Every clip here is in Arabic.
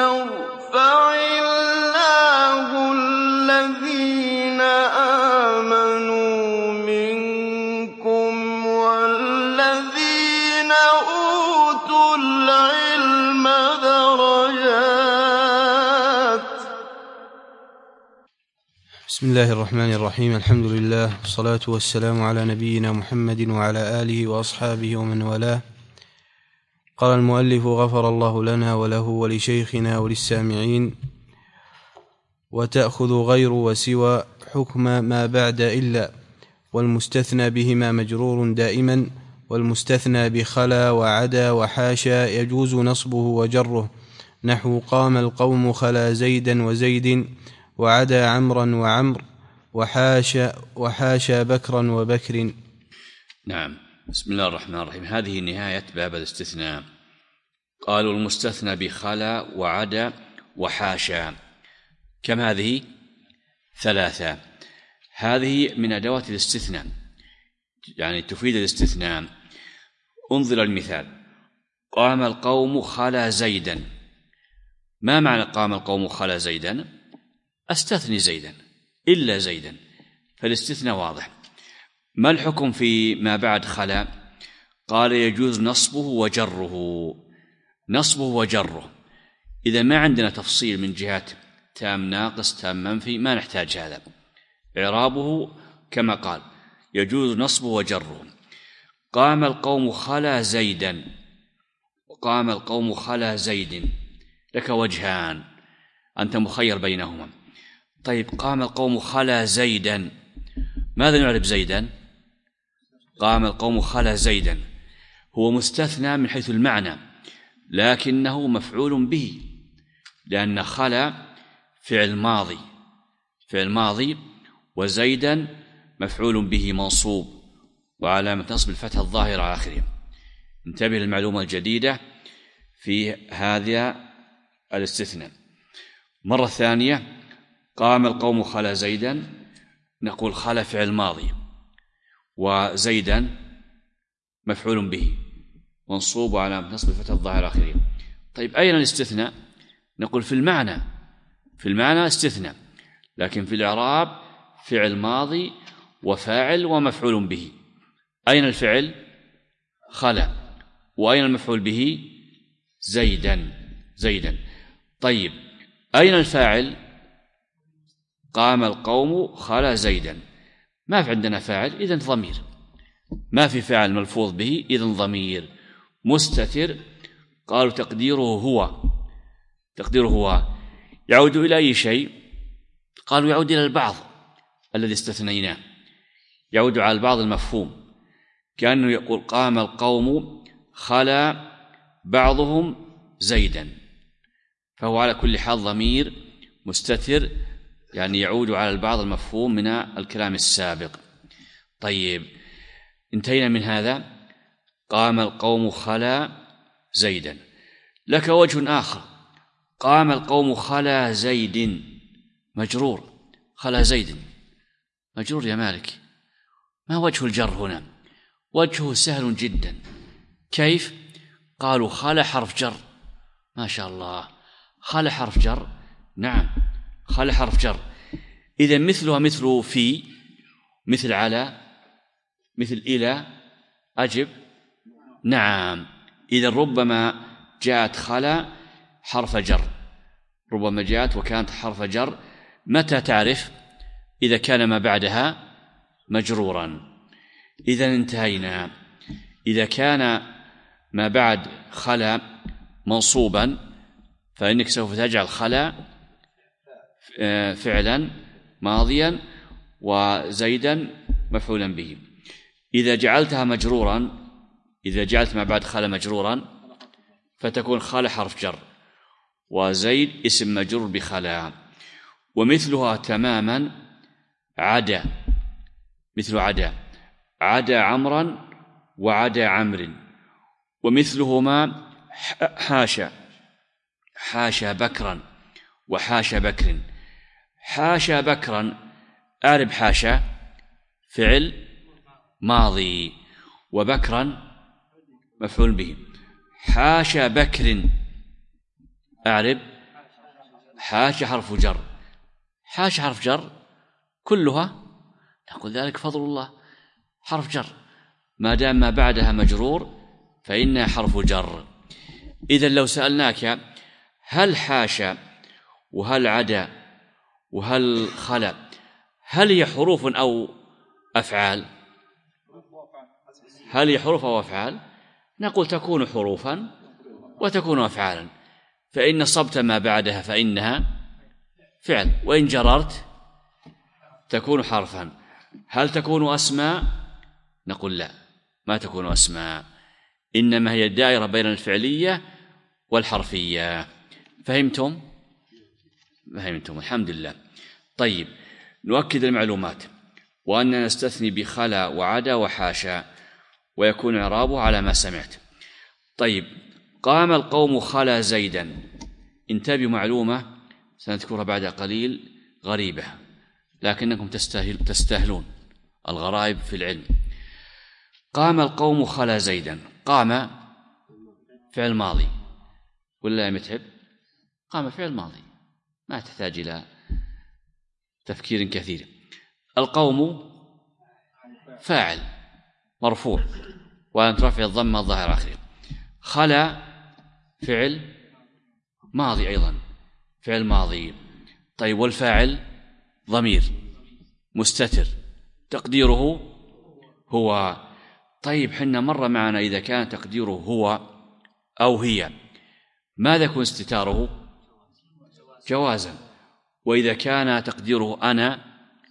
يرفع الله الذين آمنوا منكم والذين أوتوا العلم درجات. بسم الله الرحمن الرحيم. الحمد لله والصلاة والسلام على نبينا محمد وعلى آله وأصحابه ومن والاه. قال المؤلف غفر الله لنا وله ولشيخنا وللسامعين: وتأخذ غير وسوى حكم ما بعد إلا، والمستثنى بهما مجرور دائما، والمستثنى بخلا وعدا وحاشا يجوز نصبه وجره، نحو قام القوم خلا زيدا وزيد، وعدا عمرا وعمر، وحاشا بكرا وبكر. نعم. بسم الله الرحمن الرحيم. هذه نهاية باب الاستثناء. قالوا المستثنى بخلا وعدا وحاشا. كم هذه؟ 3. هذه من أدوات الاستثناء، يعني تفيد الاستثناء. انظر المثال: قام القوم خلا زيدا. ما معنى قام القوم خلا زيدا؟ استثني زيدا إلا زيدا، فالاستثناء واضح. ما الحكم في ما بعد خلا؟ قال يجوز نصبه وجره. نصبه وجره، إذا ما عندنا تفصيل من جهة تام ناقص تام منفي ما نحتاج هذا، إعرابه كما قال يجوز نصبه وجره. قام القوم خلا زيدا، وقام القوم خلا زيد، لك وجهان، أنت مخير بينهما. طيب قام القوم خلا زيدا، ماذا نعرف زيدا؟ قام القوم خلا زيدا هو مستثنى من حيث المعنى، لكنه مفعول به، لأن خلا فعل ماضي، وزيدا مفعول به منصوب وعلامة نصب الفتحة الظاهرة على آخره. انتبه للمعلومة الجديدة في هذا الاستثناء. مرة ثانية: قام القوم خلا زيدا، نقول خلا فعل ماضي، وزيدا مفعول به منصوب وعلامة نصب الفتحة الظاهرة آخره. طيب أين الاستثناء؟ نقول في المعنى استثناء، لكن في الإعراب فعل ماضي وفاعل ومفعول به. أين الفعل؟ خلا. وأين المفعول به؟ زيدا. طيب أين الفاعل؟ قام القوم خلا زيدا. ما في عندنا فاعل، إذن ضمير. ما في فاعل ملفوظ به، إذن ضمير مستتر. قالوا تقديره هو يعود إلى أي شيء؟ قالوا يعود إلى البعض الذي استثنيناه، يعود على البعض المفهوم، كأنه يقول قام القوم خلا بعضهم زيدا، فهو على كل حال ضمير مستتر، يعني يعود على البعض المفهوم من الكلام السابق. طيب انتهينا من هذا. قام القوم خلا زيدا. لك وجه آخر: قام القوم خلا زيد، مجرور. خلا زيد مجرور يا مالك. ما وجه الجر هنا؟ وجهه سهل جدا. كيف؟ قالوا خلا حرف جر. ما شاء الله، خلا حرف جر. نعم، خلا حرف جر. إذا مثلها مثل في، مثل على، مثل إلى. أجب. نعم. إذا ربما جاءت خلا حرف جر، ربما جاءت وكانت حرف جر. متى تعرف؟ إذا كان ما بعدها مجرورا. إذا انتهينا. إذا كان ما بعد خلا منصوبا فإنك سوف تجعل خلا فعلا ماضيا وزيدا مفعولا به. إذا جعلتها مجرورا، إذا جعلت ما بعد خلا مجرورا فتكون خلا حرف جر، وزيد اسم مجرور بخلا. ومثلها تماما عدا، مثل عدا عمرا وعدا عمر. ومثلهما حاشا بكرا وحاشا بكر. حاشا بكرا، أعرب حاشا فعل ماضي، وبكرا مفعول به. حاشا بكر، أعرب حاشا حرف جر، حاشا حرف جر كلها نقول ذلك فضل الله، حرف جر ما دام ما بعدها مجرور فإنها حرف جر. إذن لو سألناك هل حاشا وهل عدا وهل خلا هل هي حروف أو أفعال؟ هل هي حروف أو أفعال؟ نقول تكون حروفا وتكون أفعالا، فإن صبت ما بعدها فإنها فعل، وإن جررت تكون حرفا. هل تكون أسماء؟ نقول لا، ما تكون أسماء، إنما هي الدائرة بين الفعلية والحرفية. فهمتم؟ الحمد لله. طيب نؤكد المعلومات، وأننا نستثني بخلا وعدا وحاشا، ويكون إعرابه على ما سمعت. طيب قام القوم خلا زيدا، انتبهوا معلومة سنذكرها بعد قليل غريبة لكنكم تستاهلون الغرائب في العلم. قام القوم خلا زيدا، قام فعل ماضي ولا متعب؟ قام فعل ماضي ما تحتاج إلى تفكير كثير. القوم فاعل مرفوع وأن رفع الضمة الظاهر آخره. خلا فعل ماضي أيضا، فعل ماضي. طيب والفاعل ضمير مستتر تقديره هو. طيب حنا مر معنا إذا كان تقديره هو أو هي ماذا يكون استتاره؟ جوازا. وإذا كان تقديره أنا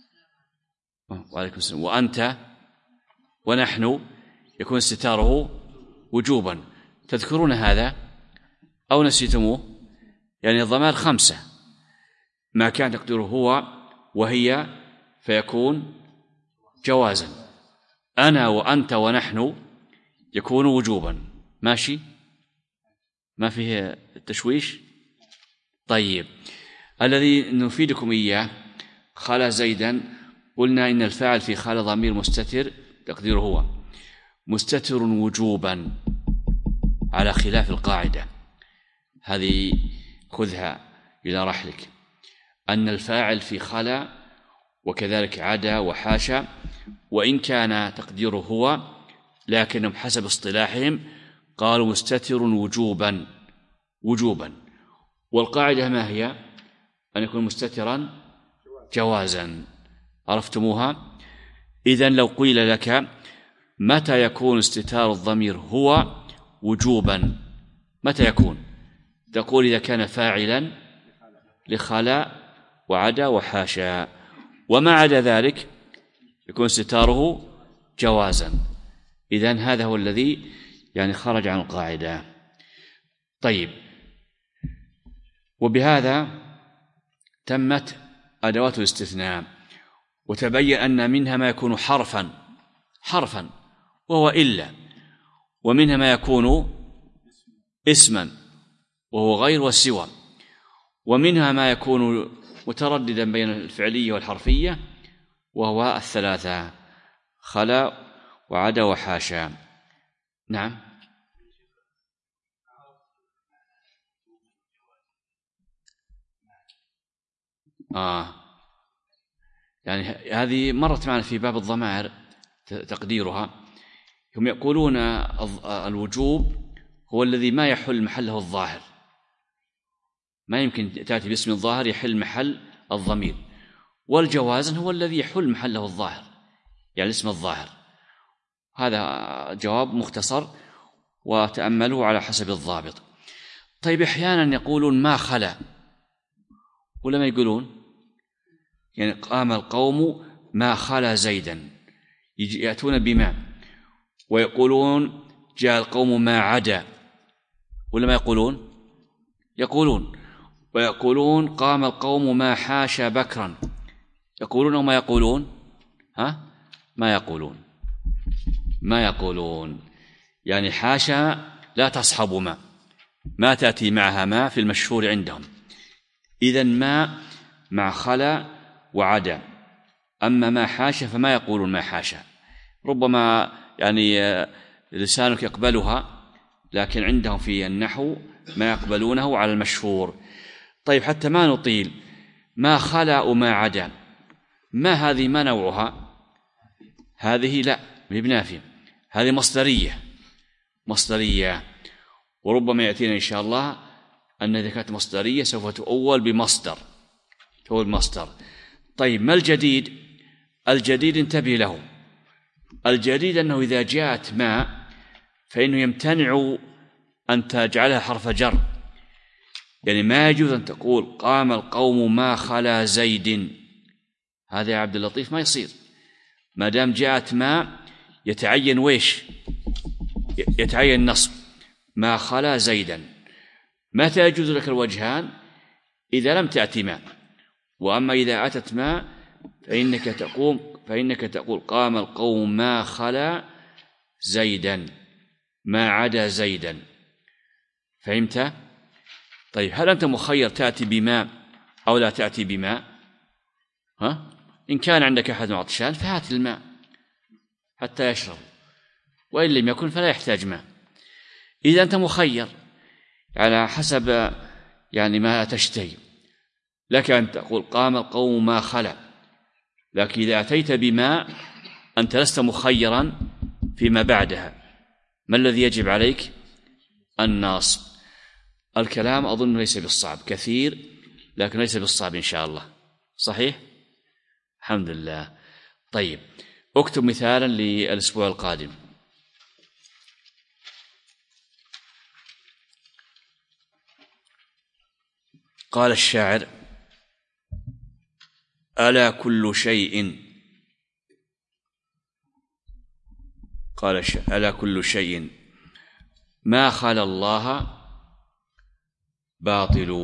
وعليكم السلام وأنت ونحن يكون استتاره وجوبا. تذكرون هذا أو نسيتموه؟ يعني الضمائر 5، ما كان تقديره هو وهي فيكون جوازا، أنا وأنت ونحن يكون وجوبا. ماشي؟ ما فيه التشويش؟ طيب الذي نفيدكم إياه خلا زيدا، قلنا إن الفاعل في خلا ضمير مستتر تقديره هو، مستتر وجوبا على خلاف القاعدة هذه، خذها إلى رحلك، أن الفاعل في خلا وكذلك عدا وحاشا وإن كان تقديره هو لكنهم حسب اصطلاحهم قالوا مستتر وجوبا. والقاعدة ما هي؟ أن يكون مستترا جوازا. عرفتموها؟ إذن لو قيل لك متى يكون استتار الضمير هو وجوبا، متى يكون؟ تقول إذا كان فاعلا لخلا وعدا وحاشا، وما عدا ذلك يكون استتاره جوازا. إذن هذا هو الذي يعني خرج عن القاعدة. طيب وبهذا تمت أدوات الاستثناء، وتبين أن منها ما يكون حرفا وهو إلا، ومنها ما يكون اسما وهو غير والسوى، ومنها ما يكون مترددا بين الفعلية والحرفية وهو الثلاثة خلا وعدا وحاشا. نعم يعني هذه مرت معنا في باب الضمائر تقديرها. هم يقولون الوجوب هو الذي ما يحل محله الظاهر، ما يمكن تأتي باسم الظاهر يحل محل الضمير، والجواز هو الذي يحل محله الظاهر يعني اسم الظاهر. هذا جواب مختصر وتأملوه على حسب الضابط. طيب أحيانا يقولون ما خلا ولا ما يقولون؟ يعني قام القوم ما خلا زيدا، يأتون بما، ويقولون جاء القوم ما عدا ولا ما يقولون؟ يقولون. ويقولون قام القوم ما حاشا بكرا، يقولون وما يقولون؟ ما يقولون. يعني حاشا لا تصحب ما تأتي معها ما في المشهور عندهم. إذن ما مع خلا وعدا، أما ما حاشا فما يقولون ما حاشا. ربما يعني لسانك يقبلها لكن عندهم في النحو ما يقبلونه على المشهور. طيب حتى ما نطيل، ما خلا وما عدا، ما هذه ما نوعها؟ هذه لا بنافية، هذه مصدرية، وربما يأتينا إن شاء الله أن إذا كانت مصدرية سوف تؤول بمصدر، تؤول مصدر. طيب ما الجديد؟ الجديد انتبه له، الجديد أنه إذا جاءت ما فإنه يمتنع أن تجعلها حرف جر، يعني ما يجوز أن تقول قام القوم ما خلا زيد، هذا يا عبد اللطيف ما يصير، ما دام جاءت ما يتعين ويش؟ يتعين نصب، ما خلا زيدا. متى يجوز لك الوجهان؟ إذا لم تأتي ما، وأما إذا أتت ما فإنك تقول قام القوم ما خلا زيدا ما عدا زيدا. فهمت؟ طيب هل أنت مخير تأتي بما أو لا تأتي بما؟ إن كان عندك أحد عطشان فهات الماء حتى يشرب، وإن لم يكن فلا يحتاج ماء. إذا أنت مخير على حسب يعني ما تشتهي، لك أن تقول قام القوم ما خلا، لكن إذا أتيت بما أنت لست مخيرا فيما بعدها. ما الذي يجب عليك؟ النصب. الكلام أظن ليس بالصعب، كثير لكن ليس بالصعب إن شاء الله. صحيح؟ الحمد لله. طيب اكتب مثالا للأسبوع القادم. قال الشاعر: ألا كل شيء، قال الشاعر: ألا كل شيء ما خلا الله باطل،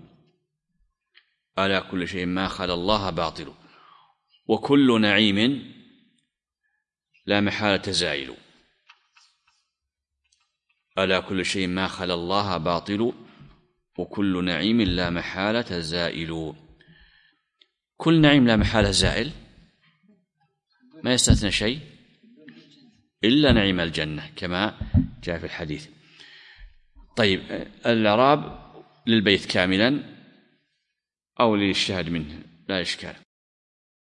ألا كل شيء ما خلا الله باطل، وكل نعيم لا محالة زائل. ألا كل شيء ما خلا الله باطل، وكل نعيم لا محالة زائل. كل نعيم لا محالة زائل، ما يستثنى شيء إلا نعيم الجنة كما جاء في الحديث. طيب الإعراب للبيت كاملا أو للشاهد منه لا إشكال.